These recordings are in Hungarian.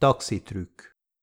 Taxitrükk.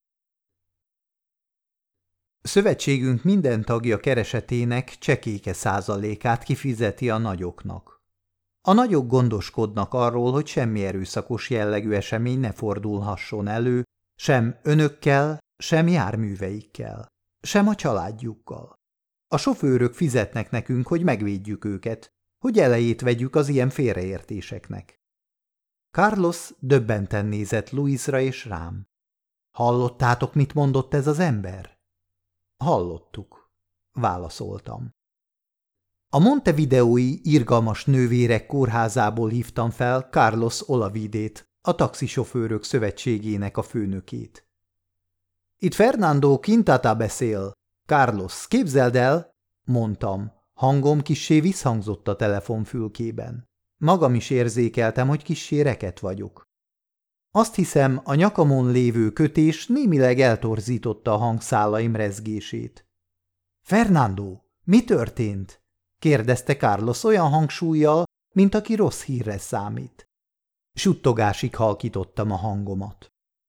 Szövetségünk minden tagja keresetének csekéke százalékát kifizeti a nagyoknak. A nagyok gondoskodnak arról, hogy semmi erőszakos jellegű esemény ne fordulhasson elő, sem önökkel, sem járműveikkel, sem a családjukkal. A sofőrök fizetnek nekünk, hogy megvédjük őket, hogy elejét vegyük az ilyen félreértéseknek. Carlos döbbenten nézett Luisra és rám. Hallottátok, mit mondott ez az ember? Hallottuk, válaszoltam. A montevideói irgalmas nővérek kórházából hívtam fel Carlos Olavidét, a taxisofőrök szövetségének a főnökét. Itt Fernando Quintata beszél. Carlos, képzeld el, mondtam, hangom kissé visszhangzott a telefonfülkében. Magam is érzékeltem, hogy kissé reket vagyok. Azt hiszem, a nyakamon lévő kötés némileg eltorzította a hangszálaim rezgését. Fernando, mi történt? Kérdezte Carlos olyan hangsúllyal, mint aki rossz hírre számít. Suttogásig halkítottam a hangomat.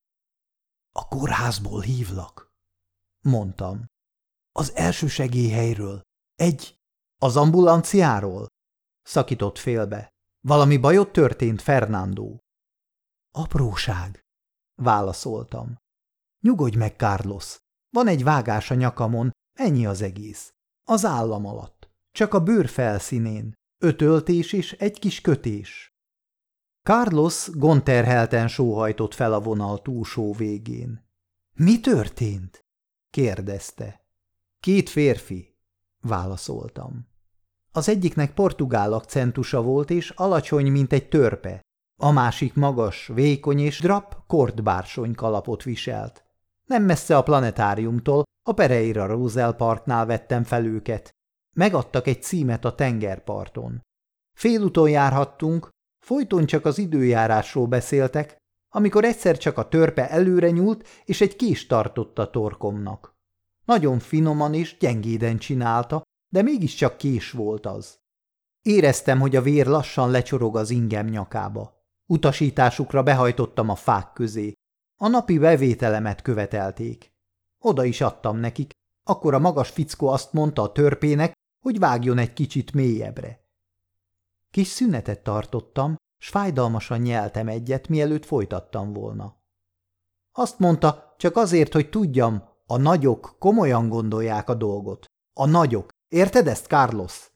A kórházból hívlak, mondtam. Az elsősegélyhelyről. Az ambulanciáról? Szakított félbe. Valami bajod történt, Fernando? Apróság, válaszoltam. Nyugodj meg, Carlos. Van egy vágás a nyakamon, ennyi az egész. Az állam alatt. Csak a bőr felszínén. Ötöltés és egy kis kötés. Carlos gondterhelten sóhajtott fel a vonal túlsó végén. Mi történt? Kérdezte. 2 férfi, válaszoltam. Az egyiknek portugál akcentusa volt és alacsony, mint egy törpe. A másik magas, vékony és drap kortbársony kalapot viselt. Nem messze a planetáriumtól, a Pereira Rosell Parknál vettem fel őket. Megadtak egy címet a tengerparton. Félúton járhattunk, folyton csak az időjárásról beszéltek, amikor egyszer csak a törpe előre nyúlt, és egy kést tartott a torkomnak. Nagyon finoman és gyengéden csinálta, de mégiscsak kés volt az. Éreztem, hogy a vér lassan lecsorog az ingem nyakába. Utasításukra behajtottam a fák közé. A napi bevételemet követelték. Oda is adtam nekik, akkor a magas fickó azt mondta a törpének, hogy vágjon egy kicsit mélyebbre. Kis szünetet tartottam, s fájdalmasan nyeltem egyet, mielőtt folytattam volna. Azt mondta, csak azért, hogy tudjam, a nagyok komolyan gondolják a dolgot. A nagyok. Érted ezt, Carlos?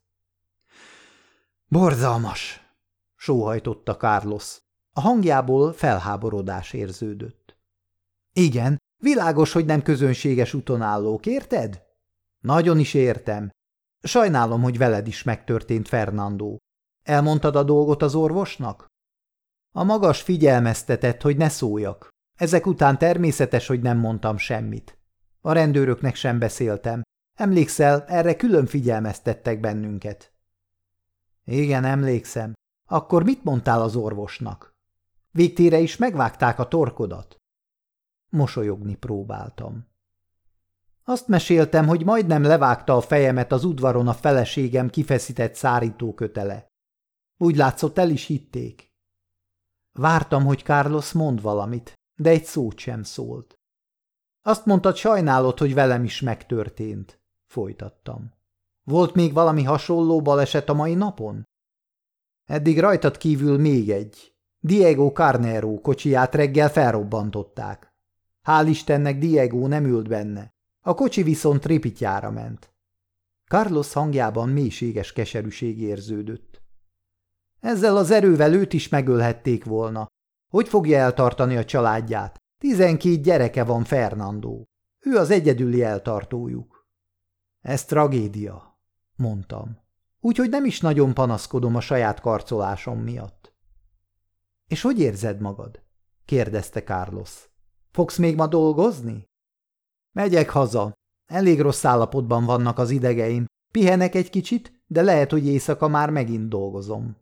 Borzalmas, sóhajtotta Carlos. A hangjából felháborodás érződött. Igen, világos, hogy nem közönséges úton állók, érted? Nagyon is értem. Sajnálom, hogy veled is megtörtént, Fernando. Elmondtad a dolgot az orvosnak? A magas figyelmeztetett, hogy ne szóljak. Ezek után természetes, hogy nem mondtam semmit. A rendőröknek sem beszéltem. Emlékszel, erre külön figyelmeztettek bennünket. Igen, emlékszem. Akkor mit mondtál az orvosnak? Végtére is megvágták a torkodat? Mosolyogni próbáltam. Azt meséltem, hogy majdnem levágta a fejemet az udvaron a feleségem kifeszített szárítókötele. Úgy látszott, el is hitték. Vártam, hogy Carlos mond valamit, de egy szót sem szólt. Azt mondtad, sajnálod, hogy velem is megtörtént, folytattam. Volt még valami hasonló baleset a mai napon? Eddig rajtad kívül még egy. Diego Carnero kocsiját reggel felrobbantották. Hál' Istennek Diego nem ült benne. A kocsi viszont ripityára ment. Carlos hangjában mélységes keserűség érződött. Ezzel az erővel őt is megölhették volna. Hogy fogja eltartani a családját? 12 gyereke van, Fernando. Ő az egyedüli eltartójuk. Ez tragédia, mondtam. Úgyhogy nem is nagyon panaszkodom a saját karcolásom miatt. És hogy érzed magad? Kérdezte Carlos. Fogsz még ma dolgozni? Megyek haza. Elég rossz állapotban vannak az idegeim. Pihenek egy kicsit, de lehet, hogy éjszaka már megint dolgozom.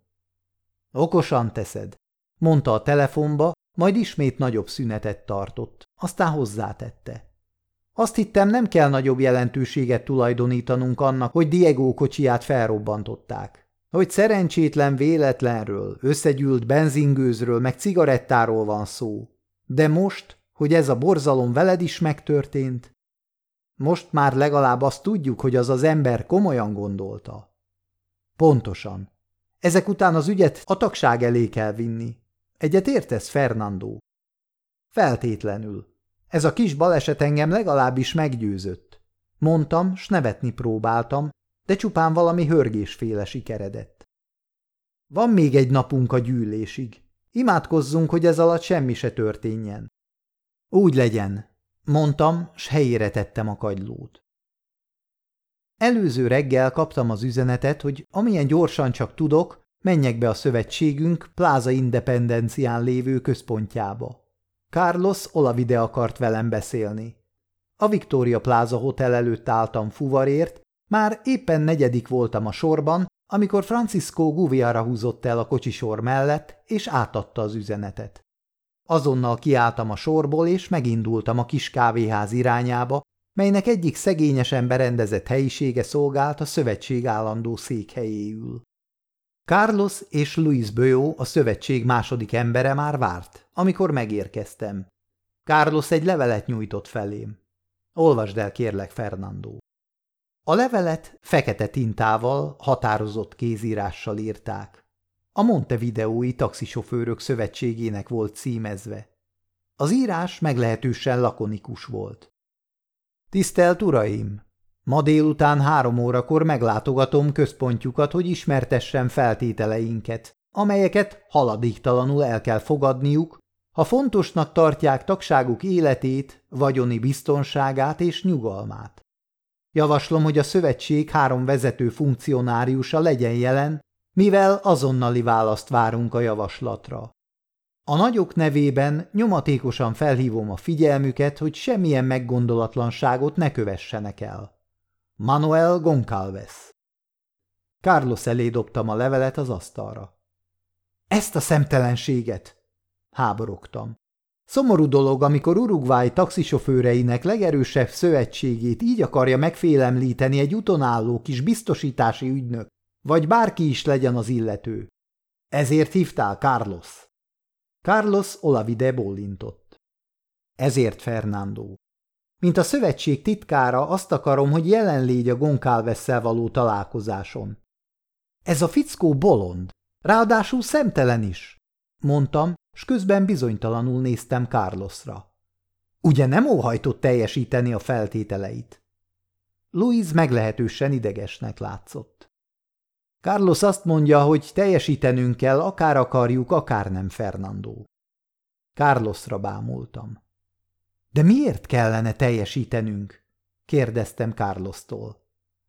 Okosan teszed, mondta a telefonba, majd ismét nagyobb szünetet tartott, aztán hozzátette. Azt hittem, nem kell nagyobb jelentőséget tulajdonítanunk annak, hogy Diego kocsiját felrobbantották. Hogy szerencsétlen véletlenről, összegyűlt benzingőzről meg cigarettáról van szó. De most, hogy ez a borzalom veled is megtörtént? Most már legalább azt tudjuk, hogy az ember komolyan gondolta. Pontosan. Ezek után az ügyet a tagság elé kell vinni. Egyet értesz, Fernando? Feltétlenül. Ez a kis baleset engem legalábbis meggyőzött. Mondtam, s nevetni próbáltam, de csupán valami hörgésféle sikeredett. Van még egy napunk a gyűlésig. Imádkozzunk, hogy ez alatt semmi se történjen. Úgy legyen, mondtam, s helyére tettem a kagylót. Előző reggel kaptam az üzenetet, hogy amilyen gyorsan csak tudok, menjek be a szövetségünk Plaza Independencián lévő központjába. Carlos Olavide akart velem beszélni. A Victoria Plaza Hotel előtt álltam fuvarért, már éppen 4. voltam a sorban, amikor Francisco Guevara húzott el a kocsisor mellett, és átadta az üzenetet. Azonnal kiálltam a sorból, és megindultam a kis kávéház irányába, melynek egyik szegényesen berendezett helyisége szolgált a szövetség állandó székhelyéül. Carlos és Luis Böjo, a szövetség második embere már várt, amikor megérkeztem. Carlos egy levelet nyújtott felém. Olvasd el, kérlek, Fernando. A levelet fekete tintával, határozott kézírással írták. A Montevideói Taxisofőrök Szövetségének volt címezve. Az írás meglehetősen lakonikus volt. Tisztelt Uraim! Ma délután 3 órakor meglátogatom központjukat, hogy ismertessem feltételeinket, amelyeket haladéktalanul el kell fogadniuk, ha fontosnak tartják tagságuk életét, vagyoni biztonságát és nyugalmát. Javaslom, hogy a szövetség 3 vezető funkcionáriusa legyen jelen, mivel azonnali választ várunk a javaslatra. A nagyok nevében nyomatékosan felhívom a figyelmüket, hogy semmilyen meggondolatlanságot ne kövessenek el. Manuel Goncalves. Carlos elé dobtam a levelet az asztalra. Ezt a szemtelenséget! Háborogtam. Szomorú dolog, amikor Uruguay taxisofőreinek legerősebb szövetségét így akarja megfélemlíteni egy utonálló kis biztosítási ügynök, vagy bárki is legyen az illető. Ezért hívtál, Carlos? Carlos Olavide bólintott. Ezért, Fernando. Mint a szövetség titkára azt akarom, hogy jelen légy a Goncalvesszel való találkozáson. Ez a fickó bolond, ráadásul szemtelen is, mondtam, s közben bizonytalanul néztem Carlosra. Ugye nem óhajtott teljesíteni a feltételeit? Luis meglehetősen idegesnek látszott. Carlos azt mondja, hogy teljesítenünk kell, akár akarjuk, akár nem, Fernando. Carlosra bámultam. De miért kellene teljesítenünk? Kérdeztem Carlostól.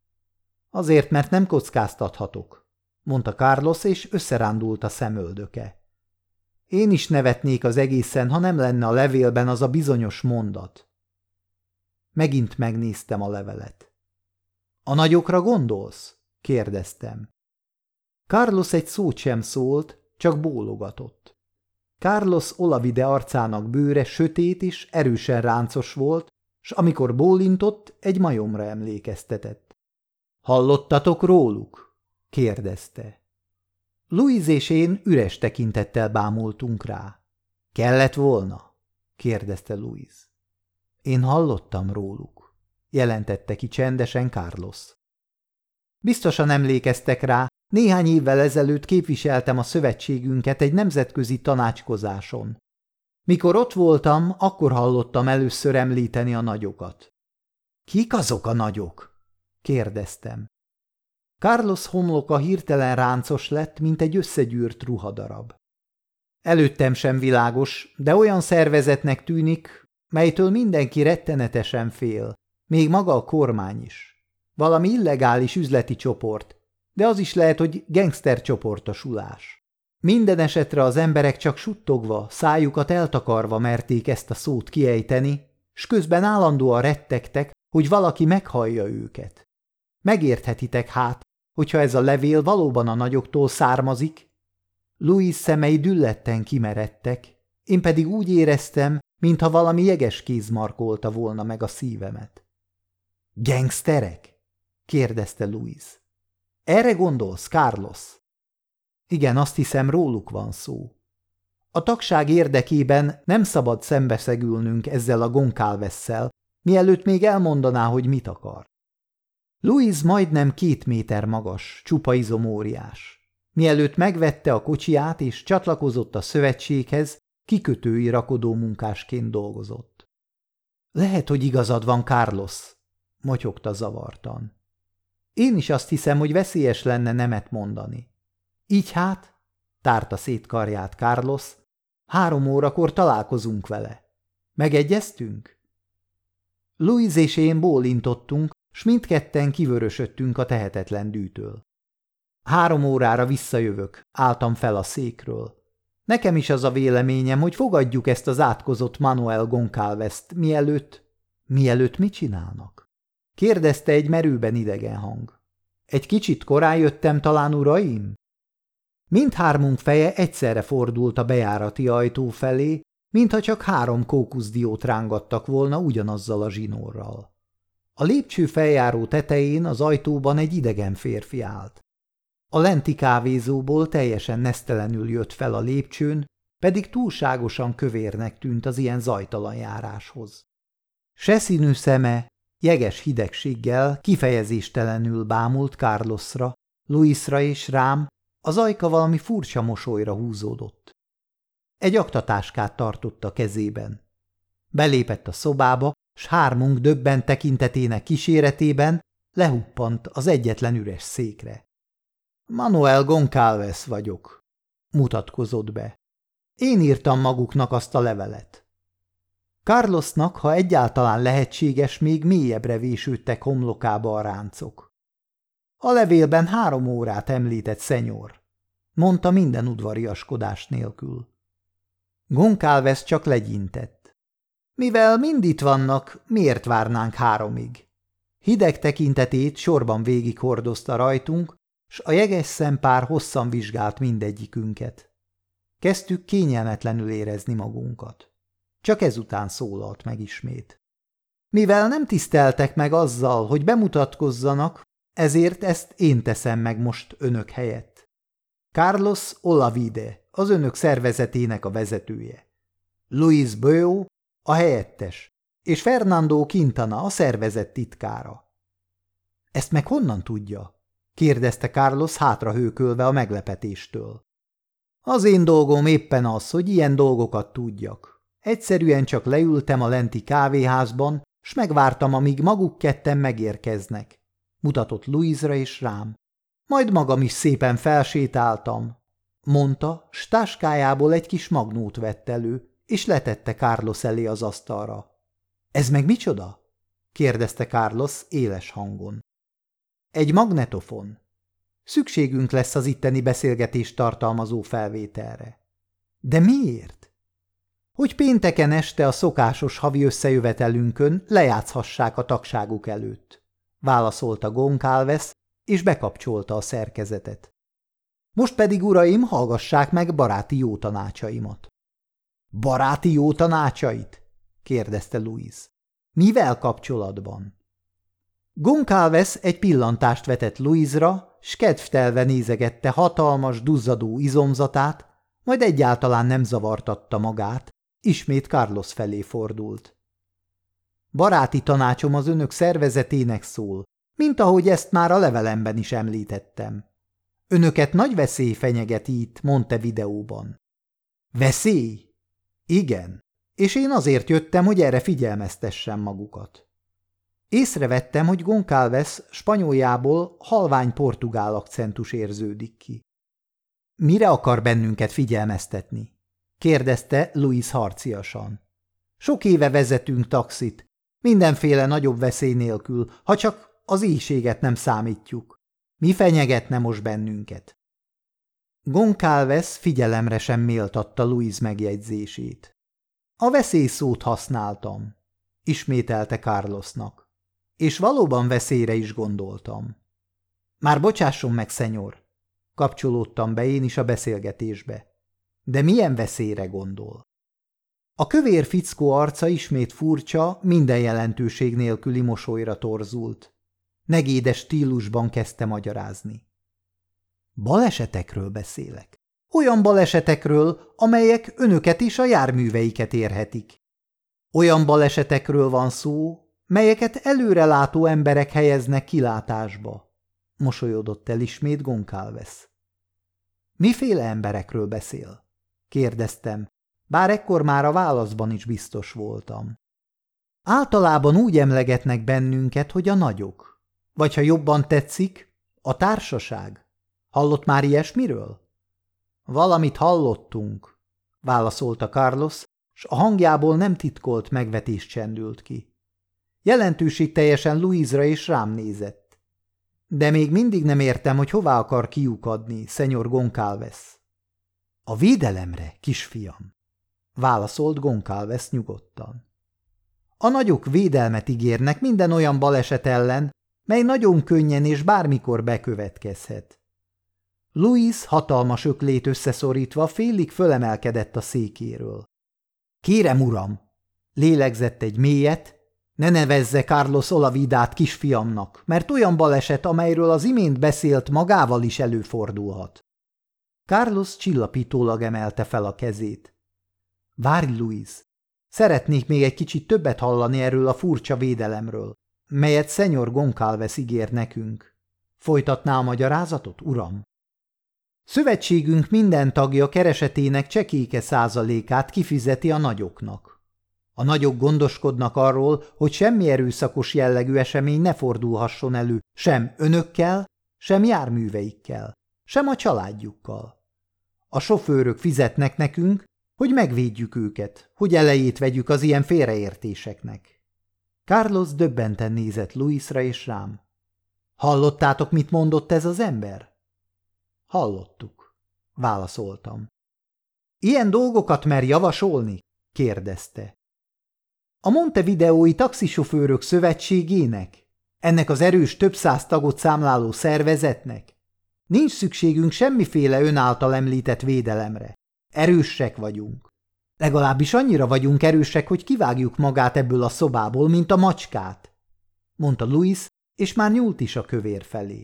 Azért, mert nem kockáztathatok, mondta Carlos, és összerándult a szemöldöke. Én is nevetnék az egészen, ha nem lenne a levélben az a bizonyos mondat. Megint megnéztem a levelet. A nagyokra gondolsz? Kérdeztem. Carlos egy szót sem szólt, csak bólogatott. Carlos Olavide arcának bőre sötét és erősen ráncos volt, s amikor bólintott, egy majomra emlékeztetett. Hallottatok róluk? Kérdezte. Luis és én üres tekintettel bámultunk rá. Kellett volna? Kérdezte Luis. Én hallottam róluk, jelentette ki csendesen Carlos. Biztosan emlékeztek rá, néhány évvel ezelőtt képviseltem a szövetségünket egy nemzetközi tanácskozáson. Mikor ott voltam, akkor hallottam először említeni a nagyokat. Kik azok a nagyok? Kérdeztem. Carlos homloka hirtelen ráncos lett, mint egy összegyűrt ruhadarab. Előttem sem világos, de olyan szervezetnek tűnik, melytől mindenki rettenetesen fél, még maga a kormány is. Valami illegális üzleti csoport, de az is lehet, hogy gengszter csoportosulás. Minden esetre az emberek csak suttogva, szájukat eltakarva merték ezt a szót kiejteni, s közben állandóan rettegtek, hogy valaki meghallja őket. Megérthetitek hát, hogyha ez a levél valóban a nagyoktól származik? Luis szemei dülletten kimeredtek, én pedig úgy éreztem, mintha valami jeges kéz markolta volna meg a szívemet. Gengszterek? kérdezte Luis. Erre gondolsz, Carlos? Igen, azt hiszem, róluk van szó. A tagság érdekében nem szabad szembeszegülnünk ezzel a Goncalvesszel, mielőtt még elmondaná, hogy mit akar. Louise majdnem 2 méter magas, csupa izomóriás. Mielőtt megvette a kocsiját és csatlakozott a szövetséghez, kikötői rakodó munkásként dolgozott. Lehet, hogy igazad van, Carlos, motyogta zavartan. Én is azt hiszem, hogy veszélyes lenne nemet mondani. Így hát, tárta szét karját Carlos, 3 órakor találkozunk vele. Megegyeztünk? Louise és én bólintottunk, s mindketten kivörösödtünk a tehetetlen dűtől. 3 órára visszajövök, álltam fel a székről. Nekem is az a véleményem, hogy fogadjuk ezt az átkozott Manuel Goncalvest, mielőtt mit csinálnak? Kérdezte egy merőben idegen hang. Egy kicsit korán jöttem talán, uraim? Mindhármunk feje egyszerre fordult a bejárati ajtó felé, mintha csak 3 kókuszdiót rángattak volna ugyanazzal a zsinórral. A lépcső feljáró tetején az ajtóban egy idegen férfi állt. A lenti kávézóból teljesen nesztelenül jött fel a lépcsőn, pedig túlságosan kövérnek tűnt az ilyen zajtalan járáshoz. Seszínű szeme jeges hidegséggel kifejezéstelenül bámult Carlosra, Louisra és rám, az ajka valami furcsa mosolyra húzódott. Egy aktatáskát tartott a kezében. Belépett a szobába, s 3 döbbent tekintetének kíséretében lehuppant az egyetlen üres székre. Manuel Goncalves vagyok, mutatkozott be. Én írtam maguknak azt a levelet. Carlosnak, ha egyáltalán lehetséges, még mélyebbre vésődtek homlokába a ráncok. A levélben 3 órát említett szenyor, mondta minden udvariaskodás nélkül. Goncalves csak legyintett. Mivel mind itt vannak, miért várnánk 3-ig? Hideg tekintetét sorban végighordozta rajtunk, s a jeges szempár hosszan vizsgált mindegyikünket. Kezdtük kényelmetlenül érezni magunkat. Csak ezután szólalt meg ismét. Mivel nem tiszteltek meg azzal, hogy bemutatkozzanak, ezért ezt én teszem meg most önök helyett. Carlos Olavide, az önök szervezetének a vezetője. Luis Böó, a helyettes, és Fernando Quintana, a szervezet titkára. Ezt meg honnan tudja? Kérdezte Carlos hátrahőkölve a meglepetéstől. Az én dolgom éppen az, hogy ilyen dolgokat tudjak. Egyszerűen csak leültem a lenti kávéházban, s megvártam, amíg maguk ketten megérkeznek. Mutatott Louisra és rám. Majd magam is szépen felsétáltam, mondta, s táskájából egy kis magnót vett elő, és letette Carlos elé az asztalra. Ez meg micsoda? Kérdezte Carlos éles hangon. Egy magnetofon. Szükségünk lesz az itteni beszélgetést tartalmazó felvételre. De miért? Hogy pénteken este a szokásos havi összejövetelünkön lejátszhassák a tagságuk előtt, válaszolta Goncalves, és bekapcsolta a szerkezetet. Most pedig, uraim, hallgassák meg baráti jó tanácsaimat. Baráti jó tanácsait? Kérdezte Louis. Mivel kapcsolatban? Goncalves egy pillantást vetett Louisra, s kedvtelve nézegette hatalmas, duzzadó izomzatát, majd egyáltalán nem zavartatta magát, ismét Carlos felé fordult. Baráti tanácsom az önök szervezetének szól, mint ahogy ezt már a levelemben is említettem. Önöket nagy veszély fenyegeti itt Montevideóban. Veszély? Igen, és én azért jöttem, hogy erre figyelmeztessem magukat. Észrevettem, hogy Goncalves spanyoljából halvány portugál akcentus érződik ki. Mire akar bennünket figyelmeztetni? Kérdezte Louis harciasan. Sok éve vezetünk taxit, mindenféle nagyobb veszély nélkül, ha csak az éhséget nem számítjuk. Mi fenyegetne most bennünket? Goncalves figyelemre sem méltatta Louis megjegyzését. A veszélyszót használtam, ismételte Carlosnak. És valóban veszélyre is gondoltam. Már bocsásson meg, szenyor, kapcsolódtam be én is a beszélgetésbe. De milyen veszélyre gondol? A kövér fickó arca ismét furcsa, minden jelentőség nélküli mosolyra torzult. Negédes stílusban kezdte magyarázni. Balesetekről beszélek. Olyan balesetekről, amelyek önöket és a járműveiket érhetik. Olyan balesetekről van szó, melyeket előrelátó emberek helyeznek kilátásba. Mosolyodott el ismét Goncalves. Miféle emberekről beszél? Kérdeztem, bár ekkor már a válaszban is biztos voltam. Általában úgy emlegetnek bennünket, hogy a nagyok. Vagy ha jobban tetszik, a társaság. Hallott már ilyesmiről? Valamit hallottunk, válaszolta Carlos, s a hangjából nem titkolt megvetés csendült ki. Jelentőségteljesen Louise-ra és rám nézett. De még mindig nem értem, hogy hová akar kiukadni, Szenyor Goncalves. A védelemre, kisfiam, válaszolt Goncalves nyugodtan. A nagyok védelmet ígérnek minden olyan baleset ellen, mely nagyon könnyen és bármikor bekövetkezhet. Louise hatalmas öklét összeszorítva félig fölemelkedett a székéről. Kérem, uram, lélegzett egy mélyet, ne nevezze Carlos Olavidát kisfiamnak, mert olyan baleset, amelyről az imént beszélt, magával is előfordulhat. Carlos csillapítólag emelte fel a kezét. Várj, Louise, szeretnék még egy kicsit többet hallani erről a furcsa védelemről, melyet Szenyor Goncalves ígér nekünk. Folytatná a magyarázatot, uram? Szövetségünk minden tagja keresetének csekéke százalékát kifizeti a nagyoknak. A nagyok gondoskodnak arról, hogy semmi erőszakos jellegű esemény ne fordulhasson elő sem önökkel, sem járműveikkel, sem a családjukkal. A sofőrök fizetnek nekünk, hogy megvédjük őket, hogy elejét vegyük az ilyen félreértéseknek. Carlos döbbenten nézett Louise-ra és rám. Hallottátok, mit mondott ez az ember? Hallottuk, válaszoltam. Ilyen dolgokat mer javasolni? Kérdezte. A Montevideói taxisofőrök szövetségének? Ennek az erős több száz tagot számláló szervezetnek? Nincs szükségünk semmiféle ön által említett védelemre. Erősek vagyunk. Legalábbis annyira vagyunk erősek, hogy kivágjuk magát ebből a szobából, mint a macskát, mondta Louise, és már nyúlt is a kövér felé.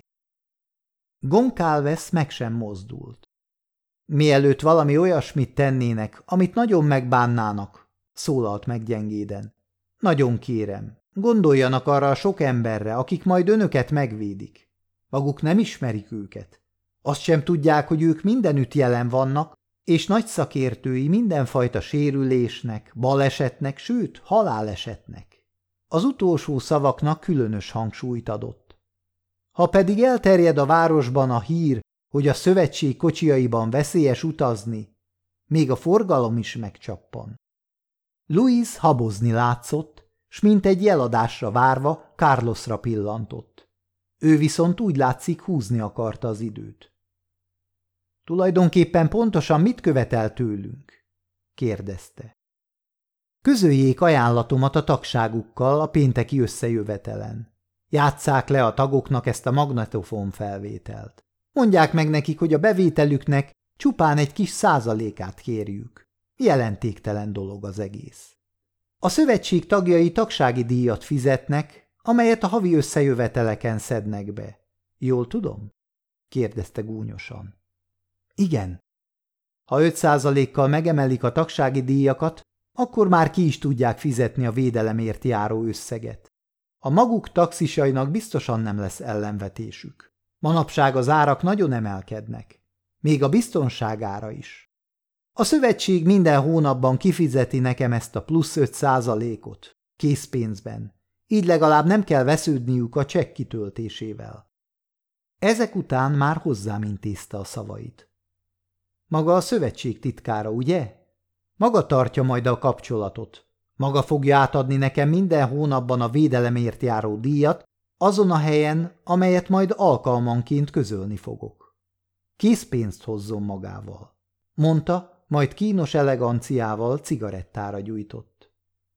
Goncalves meg sem mozdult. Mielőtt valami olyasmit tennének, amit nagyon megbánnának, szólalt meg gyengéden. Nagyon kérem, gondoljanak arra a sok emberre, akik majd önöket megvédik. Maguk nem ismerik őket. Azt sem tudják, hogy ők mindenütt jelen vannak, és nagy szakértői mindenfajta sérülésnek, balesetnek, sőt, halálesetnek. Az utolsó szavaknak különös hangsúlyt adott. Ha pedig elterjed a városban a hír, hogy a szövetség kocsiaiban veszélyes utazni, még a forgalom is megcsappan. Louise habozni látszott, s mint egy jeladásra várva Carlosra pillantott. Ő viszont úgy látszik húzni akarta az időt. Tulajdonképpen pontosan mit követel tőlünk? Kérdezte. Közöljék ajánlatomat a tagságukkal a pénteki összejövetelen. Játsszák le a tagoknak ezt a magnetofon felvételt. Mondják meg nekik, hogy a bevételüknek csupán egy kis százalékát kérjük. Jelentéktelen dolog az egész. A szövetség tagjai tagsági díjat fizetnek, amelyet a havi összejöveteleken szednek be. Jól tudom? Kérdezte gúnyosan. Igen. Ha 5%-kal megemelik a tagsági díjakat, akkor már ki is tudják fizetni a védelemért járó összeget. A maguk taxisainak biztosan nem lesz ellenvetésük. Manapság az árak nagyon emelkednek. Még a biztonság ára is. A szövetség minden hónapban kifizeti nekem ezt a plusz 5%-ot, készpénzben. Így legalább nem kell vesződniük a csekk kitöltésével. Ezek után már hozzám intézte a szavait. Maga a szövetség titkára, ugye? Maga tartja majd a kapcsolatot. Maga fogja átadni nekem minden hónapban a védelemért járó díjat, azon a helyen, amelyet majd alkalmanként közölni fogok. Készpénzt hozzon magával, mondta, majd kínos eleganciával cigarettára gyújtott.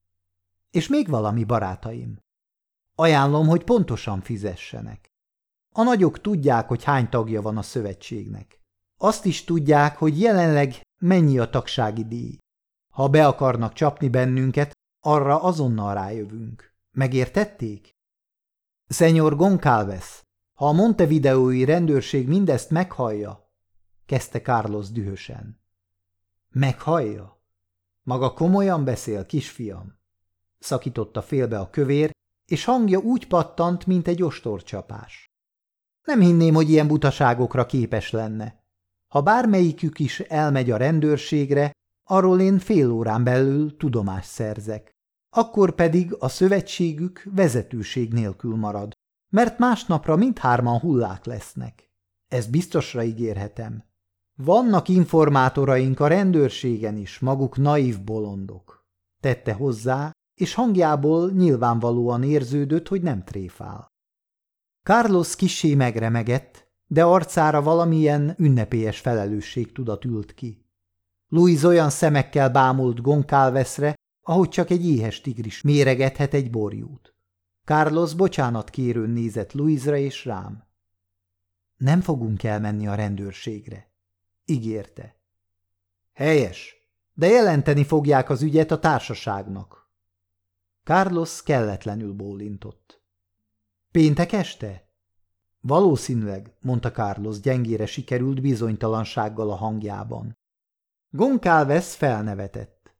És még valami, barátaim. Ajánlom, hogy pontosan fizessenek. A nagyok tudják, hogy hány tagja van a szövetségnek. Azt is tudják, hogy jelenleg mennyi a tagsági díj. Ha be akarnak csapni bennünket, arra azonnal rájövünk. Megértették? Szenyor Goncalves, ha a montevideói rendőrség mindezt meghallja, kezdte Carlos dühösen. Meghallja? Maga komolyan beszél, kisfiam? Szakította félbe a kövér, és hangja úgy pattant, mint egy ostorcsapás. Nem hinném, hogy ilyen butaságokra képes lenne. Ha bármelyikük is elmegy a rendőrségre, arról én fél órán belül tudomást szerzek. Akkor pedig a szövetségük vezetőség nélkül marad, mert másnapra mindhárman hullák lesznek. Ezt biztosra ígérhetem. Vannak informátoraink a rendőrségen is, maguk naív bolondok. Tette hozzá, és hangjából nyilvánvalóan érződött, hogy nem tréfál. Carlos kissé megremegett, de arcára valamilyen ünnepélyes felelősségtudat ült ki. Louise olyan szemekkel bámult Goncalvesre, ahogy csak egy éhes tigris méregethet egy borjút. Carlos bocsánatkérőn nézett Louise-ra és rám. Nem fogunk elmenni a rendőrségre, ígérte. Helyes, de jelenteni fogják az ügyet a társaságnak. Carlos kelletlenül bólintott. Péntek este? Valószínűleg, mondta Carlos gyengére sikerült bizonytalansággal a hangjában. Goncalves felnevetett.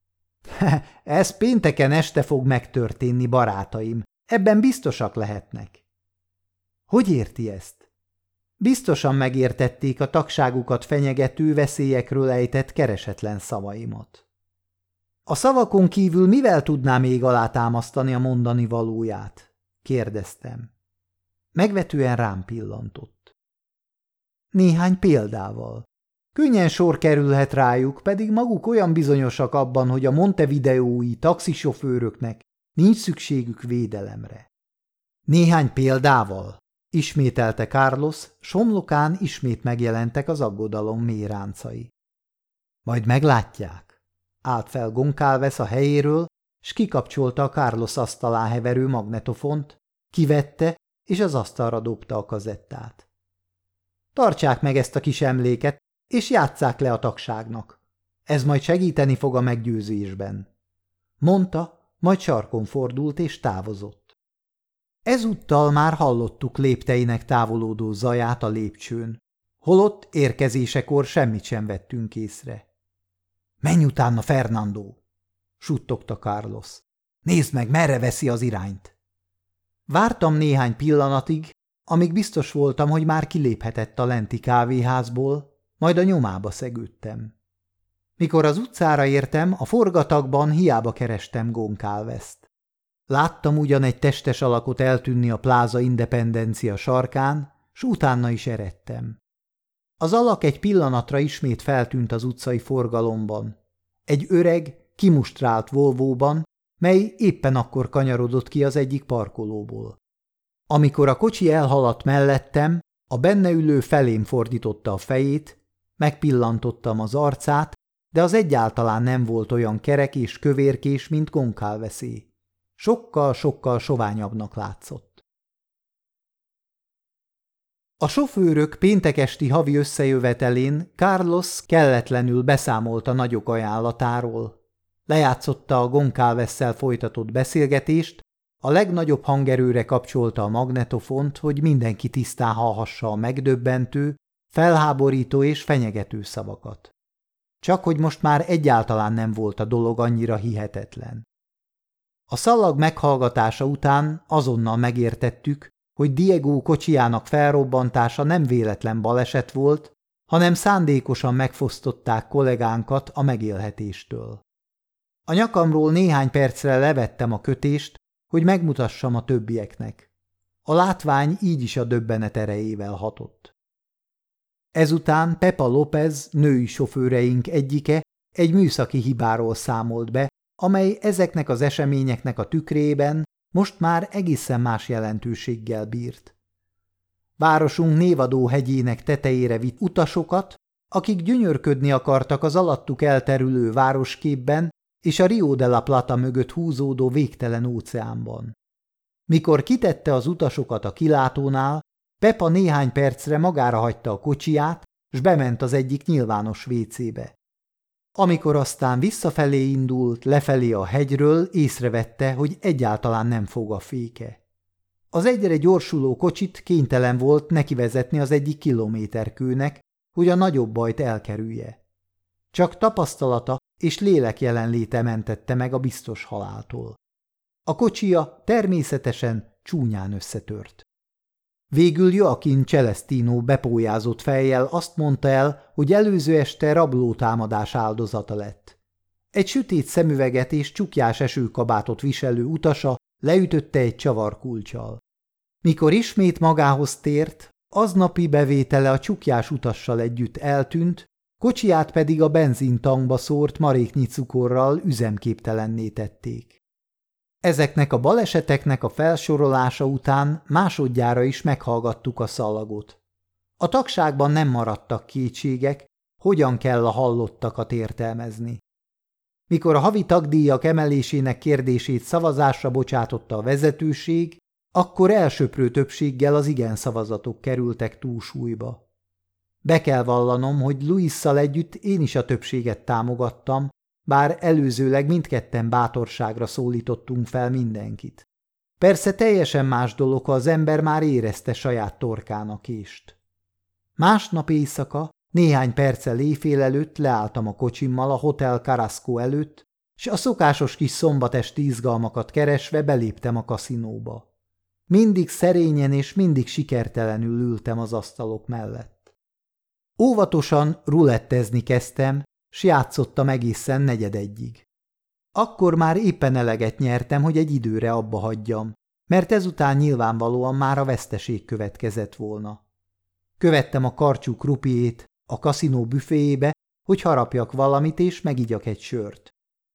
Ez pénteken este fog megtörténni, barátaim, ebben biztosak lehetnek. Hogy érti ezt? Biztosan megértették a tagságukat fenyegető veszélyekről ejtett keresetlen szavaimat. A szavakon kívül mivel tudná még alátámasztani a mondani valóját? Kérdeztem. Megvetően rám pillantott. Néhány példával. Könnyen sor kerülhet rájuk, pedig maguk olyan bizonyosak abban, hogy a montevideói taxisofőröknek nincs szükségük védelemre. Néhány példával, ismételte Carlos, s homlokán ismét megjelentek az aggodalom mély ráncai. Majd meglátják. Állt fel Goncalves a helyéről, s kikapcsolta a Carlos asztalán heverő magnetofont, kivette, és az asztalra dobta a kazettát. Tartsák meg ezt a kis emléket, és játsszák le a tagságnak. Ez majd segíteni fog a meggyőzésben. Mondta, majd sarkon fordult és távozott. Ezúttal már hallottuk lépteinek távolodó zaját a lépcsőn, holott érkezésekor semmit sem vettünk észre. Menj utána, Fernando! Suttogta Carlos. Nézd meg, merre veszi az irányt! Vártam néhány pillanatig, amíg biztos voltam, hogy már kiléphetett a lenti kávéházból, majd a nyomába szegődtem. Mikor az utcára értem, a forgatagban hiába kerestem Goncalvest. Láttam ugyan egy testes alakot eltűnni a Plaza Independencia sarkán, s utána is eredtem. Az alak egy pillanatra ismét feltűnt az utcai forgalomban. Egy öreg, kimustrált Volvóban, mely éppen akkor kanyarodott ki az egyik parkolóból. Amikor a kocsi elhaladt mellettem, a benne ülő felém fordította a fejét, megpillantottam az arcát, de az egyáltalán nem volt olyan kerek és kövérkés, mint Goncalvesé. Sokkal-sokkal soványabbnak látszott. A sofőrök péntek esti havi összejövetelén Carlos kelletlenül beszámolt a nagyok ajánlatáról. Lejátszotta a Goncalvessel folytatott beszélgetést, a legnagyobb hangerőre kapcsolta a magnetofont, hogy mindenki tisztán hallhassa a megdöbbentő, felháborító és fenyegető szavakat. Csak hogy most már egyáltalán nem volt a dolog annyira hihetetlen. A szalag meghallgatása után azonnal megértettük, hogy Diego kocsijának felrobbantása nem véletlen baleset volt, hanem szándékosan megfosztották kollégánkat a megélhetéstől. A nyakamról néhány percre levettem a kötést, hogy megmutassam a többieknek. A látvány így is a döbbenet erejével hatott. Ezután Pepa López, női sofőreink egyike, egy műszaki hibáról számolt be, amely ezeknek az eseményeknek a tükrében most már egészen más jelentőséggel bírt. Városunk névadó hegyének tetejére vitt utasokat, akik gyönyörködni akartak az alattuk elterülő városképben és a Rio de la Plata mögött húzódó végtelen óceánban. Mikor kitette az utasokat a kilátónál, Pepa néhány percre magára hagyta a kocsiját, s bement az egyik nyilvános vécébe. Amikor aztán visszafelé indult, lefelé a hegyről, észrevette, hogy egyáltalán nem fog a féke. Az egyre gyorsuló kocsit kénytelen volt nekivezetni az egyik kilométerkőnek, hogy a nagyobb bajt elkerülje. Csak tapasztalata és lélek jelenléte mentette meg a biztos haláltól. A kocsija természetesen csúnyán összetört. Végül Joaquin Celestino bepójázott fejjel azt mondta el, hogy előző este rablótámadás áldozata lett. Egy sötét szemüveget és csukjás esőkabátot viselő utasa leütötte egy csavarkulccsal. Mikor ismét magához tért, aznapi bevétele a csukjás utassal együtt eltűnt, kocsiját pedig a benzintankba szórt maréknyi cukorral üzemképtelenné tették. Ezeknek a baleseteknek a felsorolása után másodjára is meghallgattuk a szallagot. A tagságban nem maradtak kétségek, hogyan kell a hallottakat értelmezni. Mikor a havi tagdíjak emelésének kérdését szavazásra bocsátotta a vezetőség, akkor elsöprő többséggel az igen szavazatok kerültek túlsúlyba. Be kell vallanom, hogy Louisszal együtt én is a többséget támogattam, bár előzőleg mindketten bátorságra szólítottunk fel mindenkit. Persze teljesen más dolog, ha az ember már érezte saját torkán a kést. Másnap éjszaka, néhány perccel éjfél előtt leálltam a kocsimmal a Hotel Carrasco előtt, s a szokásos kis szombatesti izgalmakat keresve beléptem a kaszinóba. Mindig szerényen és mindig sikertelenül ültem az asztalok mellett. Óvatosan rulettezni kezdtem, s játszottam egészen 4:45. Akkor már éppen eleget nyertem, hogy egy időre abba hagyjam, mert ezután nyilvánvalóan már a veszteség következett volna. Követtem a karcsú krupiét a kaszinó büféjébe, hogy harapjak valamit és megigyak egy sört.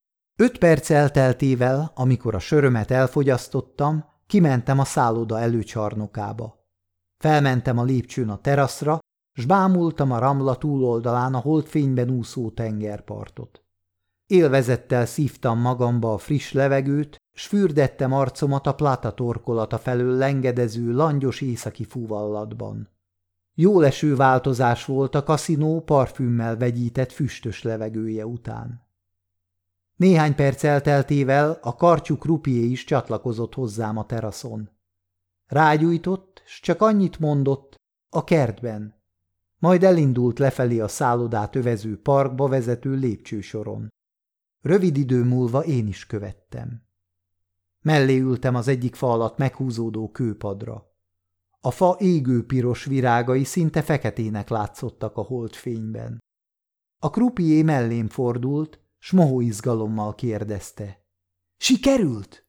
5 perc elteltével, amikor a sörömet elfogyasztottam, kimentem a szálloda előcsarnokába. Felmentem a lépcsőn a teraszra, s bámultam a Ramla túloldalán a holdfényben úszó tengerpartot. Élvezettel szívtam magamba a friss levegőt, s fürdettem arcomat a Plata torkolata felől lengedező, langyos északi fúvallatban. Jóleső változás volt a kaszinó parfümmel vegyített füstös levegője után. Néhány perc elteltével a karcsú krupié is csatlakozott hozzám a teraszon. Rágyújtott, s csak annyit mondott, a kertben. Majd elindult lefelé a szállodát övező parkba vezető lépcsősoron. Rövid idő múlva én is követtem. Mellé ültem az egyik fa alatt meghúzódó kőpadra. A fa égő piros virágai szinte feketének látszottak a holdfényben. A krupié mellém fordult, s mohó izgalommal kérdezte. Sikerült?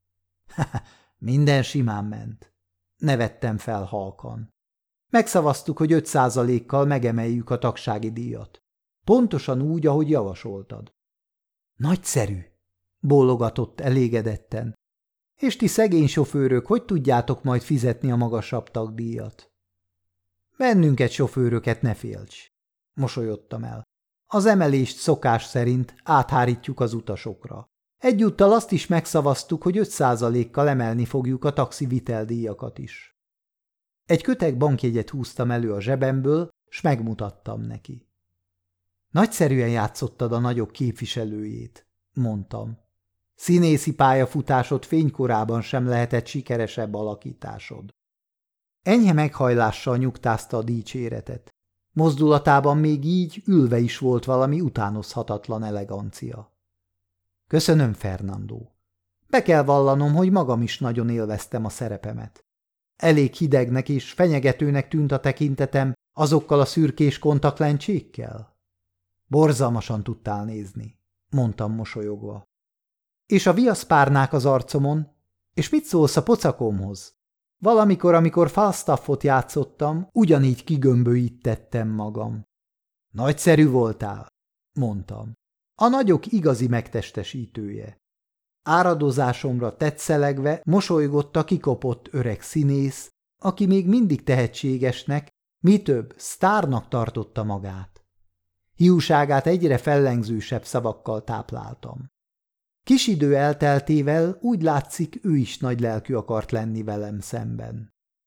Minden simán ment. Nevettem fel halkan. Megszavaztuk, hogy 5%-kal megemeljük a tagsági díjat. Pontosan úgy, ahogy javasoltad. Nagyszerű, bólogatott elégedetten. És ti szegény sofőrök, hogy tudjátok majd fizetni a magasabb tagdíjat? Bennünket sofőröket ne félts, mosolyodtam el. Az emelést szokás szerint áthárítjuk az utasokra. Egyúttal azt is megszavaztuk, hogy 5%-kal emelni fogjuk a taxi viteldíjakat is. Egy kötek bankjegyet húztam elő a zsebemből, s megmutattam neki. Nagyszerűen játszottad a nagyok képviselőjét, mondtam. Színészi pályafutásod fénykorában sem lehetett sikeresebb alakításod. Enyhe meghajlással nyugtázta a dicséretet. Mozdulatában még így ülve is volt valami utánozhatatlan elegancia. Köszönöm, Fernando. Be kell vallanom, hogy magam is nagyon élveztem a szerepemet. Elég hidegnek és fenyegetőnek tűnt a tekintetem azokkal a szürkés kontaktlencsékkel? Borzalmasan tudtál nézni, mondtam mosolyogva. És a viaszpárnák az arcomon? És mit szólsz a pocakomhoz? Valamikor, amikor Falstaffot játszottam, ugyanígy kigömbölyítettem magam. Nagyszerű voltál, mondtam. A nagyok igazi megtestesítője. Áradozásomra tetszelegve mosolygott a kikopott öreg színész, aki még mindig tehetségesnek, mi több, sztárnak tartotta magát. Hiúságát egyre fellengzősebb szavakkal tápláltam. Kis idő elteltével úgy látszik, ő is nagylelkű akart lenni velem szemben.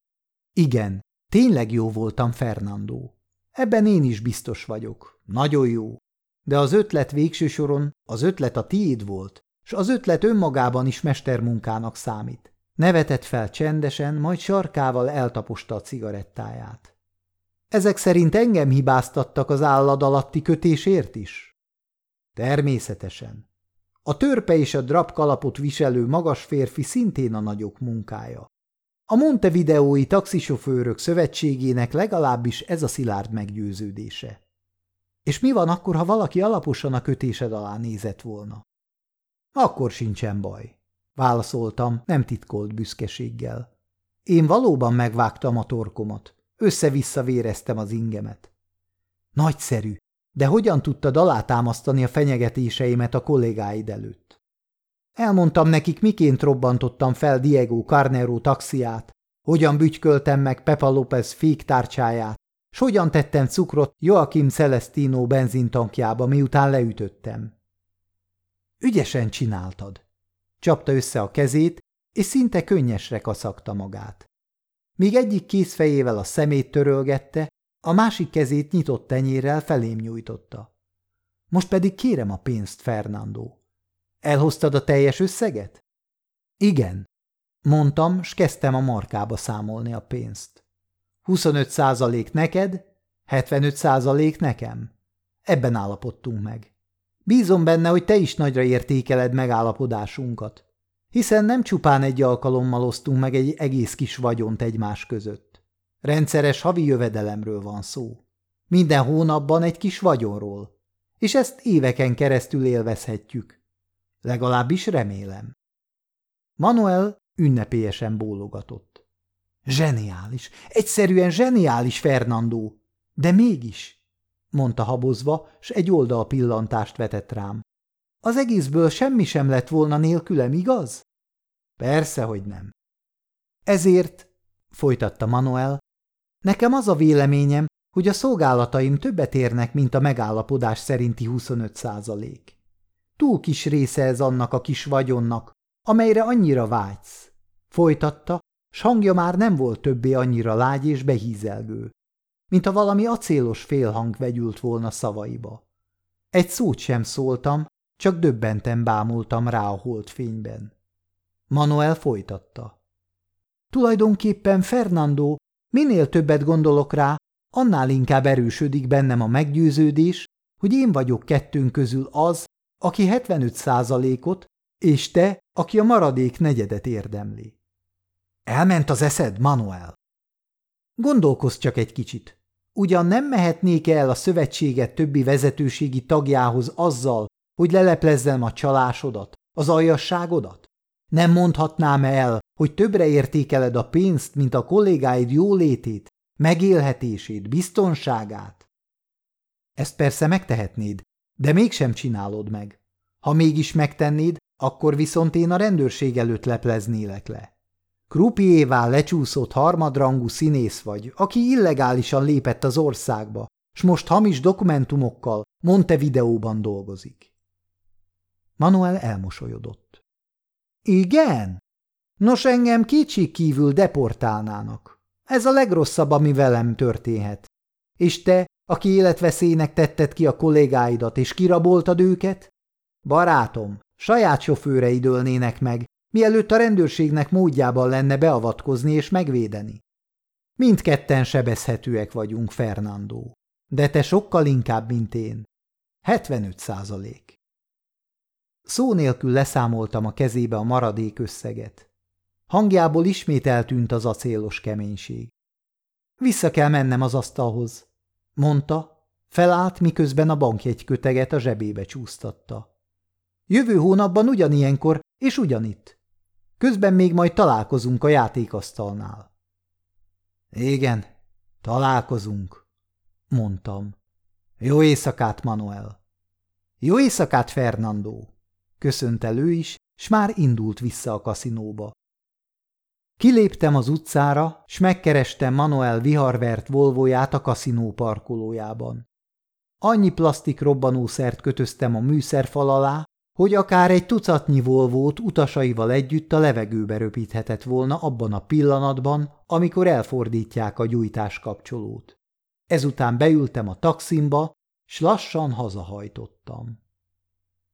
Igen, tényleg jó voltam, Fernando. Ebben én is biztos vagyok. Nagyon jó. De az ötlet végső soron az ötlet a tiéd volt, s az ötlet önmagában is mestermunkának számít. Nevetett fel csendesen, majd sarkával eltaposta a cigarettáját. Ezek szerint engem hibáztattak az állad alatti kötésért is? Természetesen. A törpe és a drapkalapot viselő magas férfi szintén a nagyok munkája. A Montevideói Taxisofőrök Szövetségének legalábbis ez a szilárd meggyőződése. És mi van akkor, ha valaki alaposan a kötésed alá nézett volna? Akkor sincsen baj, válaszoltam nem titkolt büszkeséggel. Én valóban megvágtam a torkomat, össze-vissza véreztem az ingemet. Nagyszerű, de hogyan tudtad alátámasztani a fenyegetéseimet a kollégáid előtt? Elmondtam nekik, miként robbantottam fel Diego Carnero taxiát, hogyan bütyköltem meg Pepa López féktárcsáját, s hogyan tettem cukrot Joaquim Celestino benzintankjába, miután leütöttem. Ügyesen csináltad. Csapta össze a kezét, és szinte könnyesre kaszagta magát. Míg egyik kézfejével a szemét törölgette, a másik kezét nyitott tenyérrel felém nyújtotta. Most pedig kérem a pénzt, Fernando. Elhoztad a teljes összeget? Igen, mondtam, s kezdtem a markába számolni a pénzt. 25% neked, 75% nekem. Ebben állapodtunk meg. Bízom benne, hogy te is nagyra értékeled megállapodásunkat, hiszen nem csupán egy alkalommal osztunk meg egy egész kis vagyont egymás között. Rendszeres havi jövedelemről van szó. Minden hónapban egy kis vagyonról, és ezt éveken keresztül élvezhetjük. Legalábbis remélem. Manuel ünnepélyesen bólogatott. Zseniális, egyszerűen zseniális, Fernando, de mégis, mondta habozva, s egy oldalpillantást vetett rám. Az egészből semmi sem lett volna nélkülem, igaz? Persze, hogy nem. Ezért, folytatta Manuel, nekem az a véleményem, hogy a szolgálataim többet érnek, mint a megállapodás szerinti 25%. Túl kis része ez annak a kis vagyonnak, amelyre annyira vágysz. Folytatta, s hangja már nem volt többé annyira lágy és behízelgő, mint ha valami acélos félhang vegyült volna szavaiba. Egy szót sem szóltam, csak döbbenten bámultam rá a holdfényben. Manuel folytatta. Tulajdonképpen, Fernando, minél többet gondolok rá, annál inkább erősödik bennem a meggyőződés, hogy én vagyok kettőnk közül az, aki 75%-ot, és te, aki a maradék negyedet érdemli. Elment az eszed, Manuel? Gondolkozz csak egy kicsit. Ugyan nem mehetnék el a szövetséget többi vezetőségi tagjához azzal, hogy leleplezzem a csalásodat, az aljasságodat? Nem mondhatnám el, hogy többre értékeled a pénzt, mint a kollégáid jólétét, megélhetését, biztonságát? Ezt persze megtehetnéd, de mégsem csinálod meg. Ha mégis megtennéd, akkor viszont én a rendőrség előtt lepleznélek le. Croupiévá lecsúszott harmadrangú színész vagy, aki illegálisan lépett az országba, s most hamis dokumentumokkal Montevideóban dolgozik. Manuel elmosolyodott. Igen? Nos, engem kétségkívül deportálnának. Ez a legrosszabb, ami velem történhet. És te, aki életveszélynek tetted ki a kollégáidat, és kiraboltad őket? Barátom, saját sofőreid ölnének meg, mielőtt a rendőrségnek módjában lenne beavatkozni és megvédeni. Mindketten sebezhetőek vagyunk, Fernando, de te sokkal inkább, mint én. 75%. Szó nélkül leszámoltam a kezébe a maradék összeget. Hangjából ismét eltűnt az acélos keménység. Vissza kell mennem az asztalhoz, mondta, felállt, miközben a bankjegyköteget a zsebébe csúsztatta. Jövő hónapban ugyanilyenkor és ugyanitt. Közben még majd találkozunk a játékasztalnál. Igen, találkozunk, mondtam. Jó éjszakát, Manuel. Jó éjszakát, Fernando, köszönt el ő is, s már indult vissza a kaszinóba. Kiléptem az utcára, s megkerestem Manuel viharvert Volvóját a kaszinó parkolójában. Annyi plastik robbanószert kötöztem a műszerfal alá, hogy akár egy tucatnyi Volvót utasaival együtt a levegőbe röpíthetett volna abban a pillanatban, amikor elfordítják a gyújtáskapcsolót. Ezután beültem a taximba, s lassan hazahajtottam.